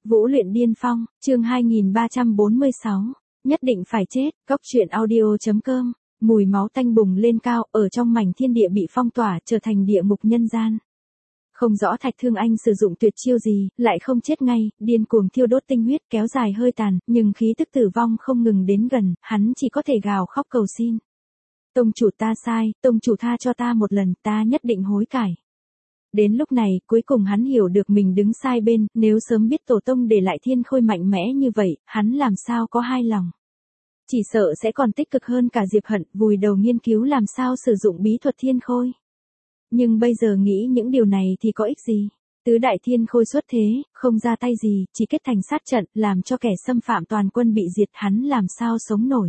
Vũ luyện điên phong, chương 2346, nhất định phải chết, Cốc truyện audio.com, mùi máu tanh bùng lên cao, ở trong mảnh thiên địa bị phong tỏa, trở thành địa ngục nhân gian. Không rõ Thạch Thương Anh sử dụng tuyệt chiêu gì, lại không chết ngay, điên cuồng thiêu đốt tinh huyết kéo dài hơi tàn, nhưng khí tức tử vong không ngừng đến gần, hắn chỉ có thể gào khóc cầu xin. Tông chủ ta sai, tông chủ tha cho ta một lần, ta nhất định hối cải. Đến lúc này, cuối cùng hắn hiểu được mình đứng sai bên, nếu sớm biết tổ tông để lại thiên khôi mạnh mẽ như vậy, hắn làm sao có hai lòng. Chỉ sợ sẽ còn tích cực hơn cả Diệp Hận, vùi đầu nghiên cứu làm sao sử dụng bí thuật thiên khôi. Nhưng bây giờ nghĩ những điều này thì có ích gì? Tứ đại thiên khôi xuất thế, không ra tay gì, chỉ kết thành sát trận, làm cho kẻ xâm phạm toàn quân bị diệt, hắn làm sao sống nổi.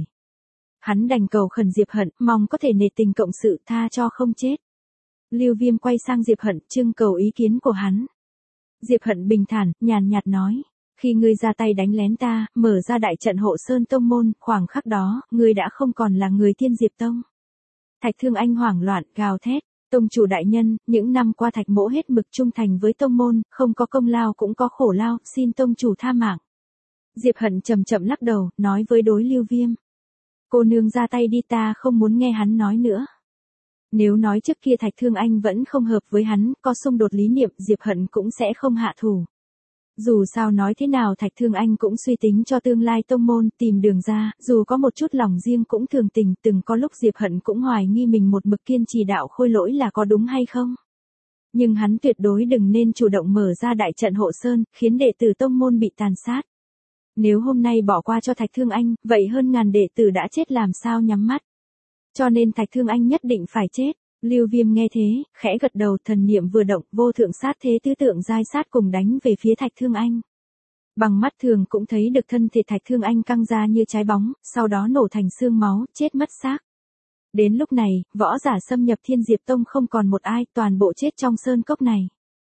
Hắn đành cầu khẩn Diệp Hận, mong có thể nể tình cộng sự tha cho không chết. Lưu Viêm quay sang Diệp Hận, trưng cầu ý kiến của hắn. Diệp Hận bình thản, nhàn nhạt nói, khi ngươi ra tay đánh lén ta, mở ra đại trận hộ sơn tông môn, khoảng khắc đó, ngươi đã không còn là người Thiên Diệp Tông. Thạch Thương Anh hoảng loạn, gào thét, tông chủ đại nhân, những năm qua Thạch mỗ hết mực trung thành với tông môn, không có công lao cũng có khổ lao, xin tông chủ tha mạng. Diệp Hận chậm chậm lắc đầu, nói với đối Lưu Viêm. Cô nương ra tay đi, ta không muốn nghe hắn nói nữa. Nếu nói trước kia Thạch Thương Anh vẫn không hợp với hắn, có xung đột lý niệm, Diệp Hận cũng sẽ không hạ thủ. Dù sao nói thế nào Thạch Thương Anh cũng suy tính cho tương lai tông môn, tìm đường ra, dù có một chút lòng riêng cũng thường tình, từng có lúc Diệp Hận cũng hoài nghi mình một mực kiên trì đạo khôi lỗi là có đúng hay không. Nhưng hắn tuyệt đối đừng nên chủ động mở ra đại trận hộ sơn, khiến đệ tử tông môn bị tàn sát. Nếu hôm nay bỏ qua cho Thạch Thương Anh, vậy hơn ngàn đệ tử đã chết làm sao nhắm mắt. Cho nên Thạch Thương Anh nhất định phải chết. Lưu Viêm nghe thế, khẽ gật đầu, thần niệm vừa động, vô thượng sát thế tứ tượng giai sát cùng đánh về phía Thạch Thương Anh. Bằng mắt thường cũng thấy được thân thể Thạch Thương Anh căng ra như trái bóng, sau đó nổ thành xương máu, chết mất xác. Đến lúc này, võ giả xâm nhập Thiên Diệp Tông không còn một ai, toàn bộ chết trong sơn cốc này.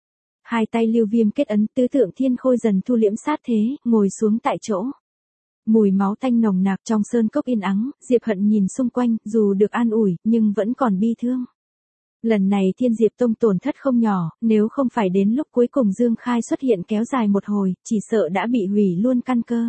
Hai tay Lưu Viêm kết ấn, tứ tượng thiên khôi dần thu liễm sát thế, ngồi xuống tại chỗ. Mùi máu tanh nồng nặc trong sơn cốc yên ắng, Diệp Hận nhìn xung quanh, dù được an ủi, nhưng vẫn còn bi thương. Lần này Thiên Diệp Tông tổn thất không nhỏ, nếu không phải đến lúc cuối cùng Dương Khai xuất hiện kéo dài một hồi, chỉ sợ đã bị hủy luôn căn cơ.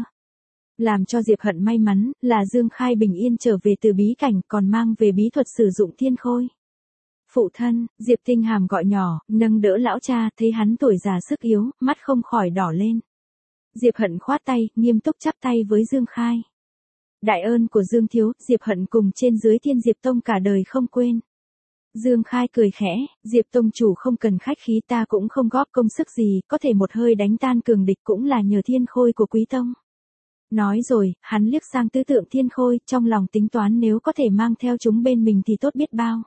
Làm cho Diệp Hận may mắn, là Dương Khai bình yên trở về từ bí cảnh, còn mang về bí thuật sử dụng thiên khôi. Phụ thân, Diệp Tinh Hàm gọi nhỏ, nâng đỡ lão cha, thấy hắn tuổi già sức yếu, mắt không khỏi đỏ lên. Diệp Hận khoát tay, nghiêm túc chắp tay với Dương Khai. Đại ơn của Dương thiếu, Diệp Hận cùng trên dưới Thiên Diệp Tông cả đời không quên. Dương Khai cười khẽ, Diệp Tông chủ không cần khách khí, ta cũng không góp công sức gì, có thể một hơi đánh tan cường địch cũng là nhờ thiên khôi của Quý Tông. Nói rồi, hắn liếc sang tứ tượng thiên khôi, trong lòng tính toán nếu có thể mang theo chúng bên mình thì tốt biết bao.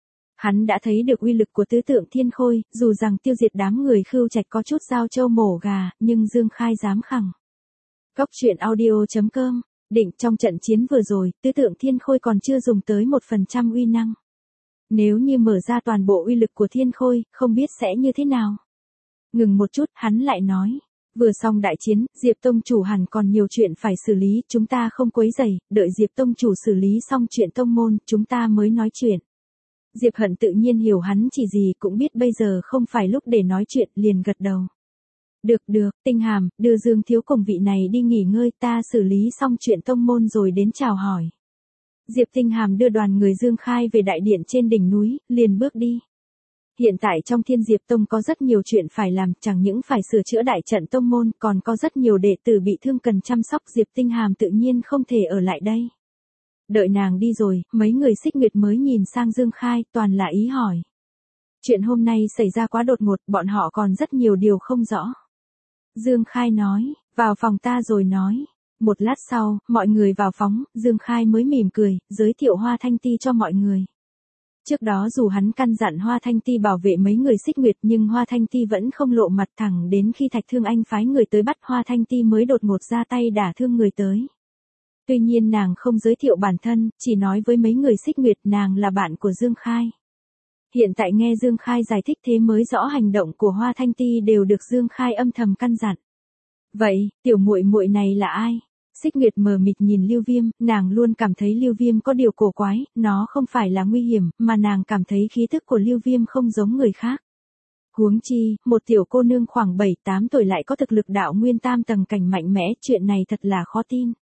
Hắn đã thấy được uy lực của tứ tượng thiên khôi, dù rằng tiêu diệt đám người Khưu Trạch có chút dao trâu mổ gà, nhưng Dương Khai dám khẳng. Cốc truyện audio.com, định trong trận chiến vừa rồi, tứ tượng thiên khôi còn chưa dùng tới 1% uy năng. Nếu như mở ra toàn bộ uy lực của thiên khôi, không biết sẽ như thế nào. Ngừng một chút, hắn lại nói. Vừa xong đại chiến, Diệp Tông chủ hẳn còn nhiều chuyện phải xử lý, chúng ta không quấy rầy, đợi Diệp Tông chủ xử lý xong chuyện tông môn, chúng ta mới nói chuyện. Diệp Hận tự nhiên hiểu hắn chỉ gì, cũng biết bây giờ không phải lúc để nói chuyện, liền gật đầu. Được, Tinh Hàm, đưa Dương thiếu cùng vị này đi nghỉ ngơi, ta xử lý xong chuyện tông môn rồi đến chào hỏi. Diệp Tinh Hàm đưa đoàn người Dương Khai về đại điện trên đỉnh núi, liền bước đi. Hiện tại trong Thiên Diệp Tông có rất nhiều chuyện phải làm, chẳng những phải sửa chữa đại trận tông môn, còn có rất nhiều đệ tử bị thương cần chăm sóc, Diệp Tinh Hàm tự nhiên không thể ở lại đây. Đợi nàng đi rồi, mấy người Xích Nguyệt mới nhìn sang Dương Khai, toàn là ý hỏi. Chuyện hôm nay xảy ra quá đột ngột, bọn họ còn rất nhiều điều không rõ. Dương Khai nói, vào phòng ta rồi nói. Một lát sau, mọi người vào phòng, Dương Khai mới mỉm cười, giới thiệu Hoa Thanh Ti cho mọi người. Trước đó dù hắn căn dặn Hoa Thanh Ti bảo vệ mấy người Xích Nguyệt, nhưng Hoa Thanh Ti vẫn không lộ mặt, thẳng đến khi Thạch Thương Anh phái người tới bắt Hoa Thanh Ti mới đột ngột ra tay đả thương người tới. Tuy nhiên nàng không giới thiệu bản thân, chỉ nói với mấy người Xích Nguyệt nàng là bạn của Dương Khai. Hiện tại nghe Dương Khai giải thích thế mới rõ hành động của Hoa Thanh Ti đều được Dương Khai âm thầm căn dặn. Vậy, tiểu muội muội này là ai? Xích Nguyệt mờ mịt nhìn Lưu Viêm, nàng luôn cảm thấy Lưu Viêm có điều cổ quái, nó không phải là nguy hiểm, mà nàng cảm thấy khí tức của Lưu Viêm không giống người khác. Huống chi, một tiểu cô nương khoảng 7-8 tuổi lại có thực lực đạo nguyên tam tầng cảnh mạnh mẽ, chuyện này thật là khó tin.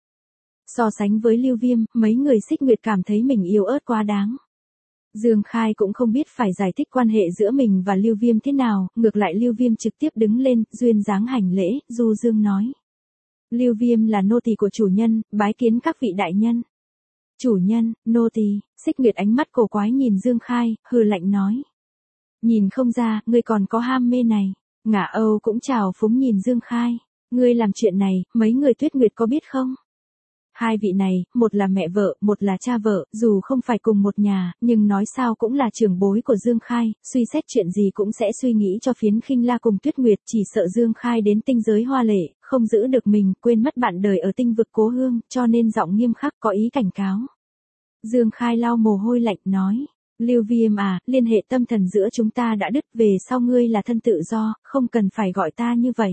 So sánh với Lưu Viêm, mấy người Xích Nguyệt cảm thấy mình yếu ớt quá đáng. Dương Khai cũng không biết phải giải thích quan hệ giữa mình và Lưu Viêm thế nào, ngược lại Lưu Viêm trực tiếp đứng lên, duyên dáng hành lễ, du dương nói. Lưu Viêm là nô tỳ của chủ nhân, bái kiến các vị đại nhân. Chủ nhân, nô tỳ, Xích Nguyệt ánh mắt cổ quái nhìn Dương Khai, hừ lạnh nói. Nhìn không ra, ngươi còn có ham mê này. Ngả Âu cũng chào phúng nhìn Dương Khai. Ngươi làm chuyện này, mấy người Tuyết Nguyệt có biết không? Hai vị này, một là mẹ vợ, một là cha vợ, dù không phải cùng một nhà, nhưng nói sao cũng là trưởng bối của Dương Khai, suy xét chuyện gì cũng sẽ suy nghĩ cho Phiến Khinh La cùng Tuyết Nguyệt, chỉ sợ Dương Khai đến tinh giới hoa lệ, không giữ được mình, quên mất bạn đời ở tinh vực Cố Hương, cho nên giọng nghiêm khắc có ý cảnh cáo. Dương Khai lau mồ hôi lạnh nói, Lưu Viêm à, liên hệ tâm thần giữa chúng ta đã đứt, về sau ngươi là thân tự do, không cần phải gọi ta như vậy.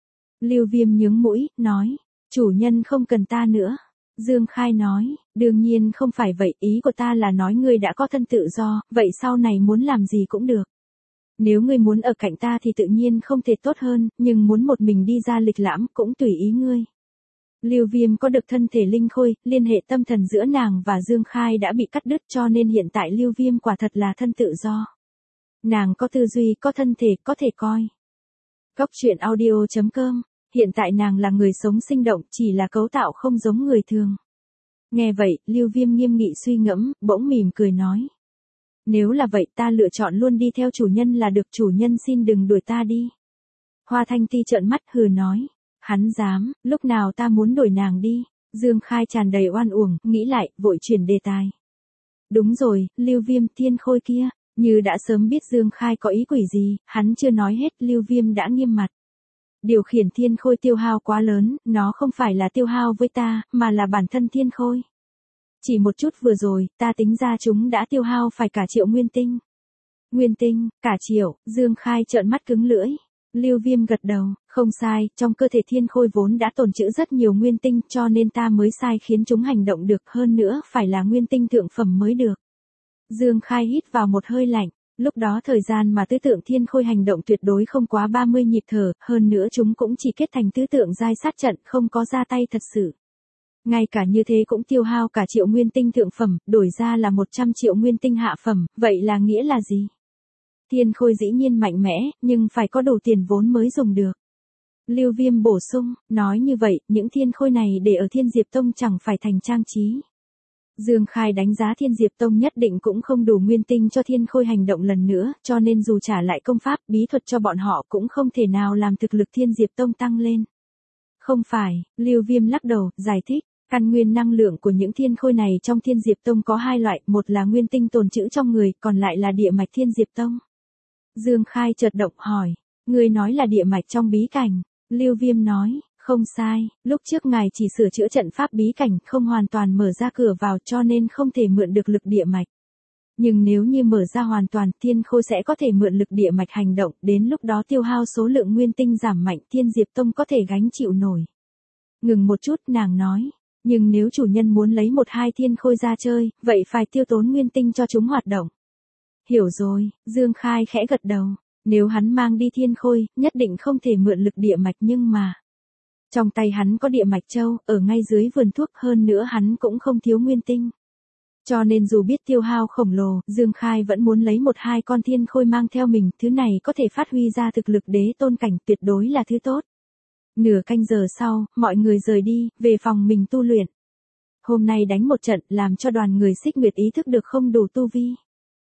Lưu Viêm nhướng mũi, nói, chủ nhân không cần ta nữa. Dương Khai nói, đương nhiên không phải vậy, ý của ta là nói ngươi đã có thân tự do, vậy sau này muốn làm gì cũng được. Nếu ngươi muốn ở cạnh ta thì tự nhiên không thể tốt hơn, nhưng muốn một mình đi ra lịch lãm cũng tùy ý ngươi. Lưu Viêm có được thân thể linh khôi, liên hệ tâm thần giữa nàng và Dương Khai đã bị cắt đứt cho nên hiện tại Lưu Viêm quả thật là thân tự do. Nàng có tư duy, có thân thể, có thể coi. Góc truyện audio.com. Hiện tại nàng là người sống sinh động, chỉ là cấu tạo không giống người thường. Nghe vậy, Lưu Viêm nghiêm nghị suy ngẫm, bỗng mỉm cười nói. Nếu là vậy ta lựa chọn luôn đi theo chủ nhân là được, chủ nhân xin đừng đuổi ta đi. Hoa Thanh Ti trợn mắt hừ nói. Hắn dám, lúc nào ta muốn đuổi nàng đi. Dương Khai tràn đầy oan uổng, nghĩ lại, vội chuyển đề tài. Đúng rồi, Lưu Viêm thiên khôi kia, như đã sớm biết Dương Khai có ý quỷ gì, hắn chưa nói hết, Lưu Viêm đã nghiêm mặt. Điều khiển thiên khôi tiêu hao quá lớn, nó không phải là tiêu hao với ta, mà là bản thân thiên khôi. Chỉ một chút vừa rồi, ta tính ra chúng đã tiêu hao phải cả triệu nguyên tinh. Nguyên tinh, cả triệu, Dương Khai trợn mắt cứng lưỡi. Lưu Viêm gật đầu, không sai, trong cơ thể thiên khôi vốn đã tồn trữ rất nhiều nguyên tinh cho nên ta mới sai khiến chúng hành động được, hơn nữa phải là nguyên tinh thượng phẩm mới được. Dương Khai hít vào một hơi lạnh. Lúc đó thời gian mà tứ tượng thiên khôi hành động tuyệt đối không quá 30 nhịp thở, hơn nữa chúng cũng chỉ kết thành tứ tượng giai sát trận, không có ra tay thật sự. Ngay cả như thế cũng tiêu hao cả triệu nguyên tinh thượng phẩm, đổi ra là 100 triệu nguyên tinh hạ phẩm, vậy là nghĩa là gì? Thiên khôi dĩ nhiên mạnh mẽ, nhưng phải có đủ tiền vốn mới dùng được. Lưu Viêm bổ sung, nói như vậy, những thiên khôi này để ở Thiên Diệp Tông chẳng phải thành trang trí. Dương Khai đánh giá Thiên Diệp Tông nhất định cũng không đủ nguyên tinh cho thiên khôi hành động lần nữa, cho nên dù trả lại công pháp, bí thuật cho bọn họ cũng không thể nào làm thực lực Thiên Diệp Tông tăng lên. Không phải, Lưu Viêm lắc đầu, giải thích, căn nguyên năng lượng của những thiên khôi này trong Thiên Diệp Tông có hai loại, một là nguyên tinh tồn trữ trong người, còn lại là địa mạch Thiên Diệp Tông. Dương Khai chợt động hỏi, người nói là địa mạch trong bí cảnh. Lưu Viêm nói, không sai, lúc trước ngài chỉ sửa chữa trận pháp bí cảnh, không hoàn toàn mở ra cửa vào cho nên không thể mượn được lực địa mạch. Nhưng nếu như mở ra hoàn toàn, thiên khôi sẽ có thể mượn lực địa mạch hành động, đến lúc đó tiêu hao số lượng nguyên tinh giảm mạnh, Thiên Diệp Tông có thể gánh chịu nổi. Ngừng một chút, nàng nói, nhưng nếu chủ nhân muốn lấy 1-2 thiên khôi ra chơi, vậy phải tiêu tốn nguyên tinh cho chúng hoạt động. Hiểu rồi, Dương Khai khẽ gật đầu, nếu hắn mang đi thiên khôi, nhất định không thể mượn lực địa mạch nhưng mà. Trong tay hắn có địa mạch châu, ở ngay dưới vườn thuốc, hơn nữa hắn cũng không thiếu nguyên tinh. Cho nên dù biết tiêu hao khổng lồ, Dương Khai vẫn muốn lấy 1-2 con thiên khôi mang theo mình, thứ này có thể phát huy ra thực lực đế tôn cảnh, tuyệt đối là thứ tốt. Nửa canh giờ sau, mọi người rời đi, về phòng mình tu luyện. Hôm nay đánh một trận, làm cho đoàn người Xích Nguyệt ý thức được không đủ tu vi.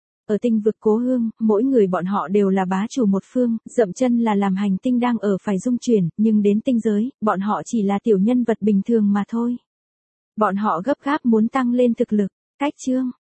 Ở tinh vực Cố Hương, mỗi người bọn họ đều là bá chủ một phương, dậm chân là làm hành tinh đang ở phải dung chuyển, nhưng đến tinh giới, bọn họ chỉ là tiểu nhân vật bình thường mà thôi. Bọn họ gấp gáp muốn tăng lên thực lực. Cách chương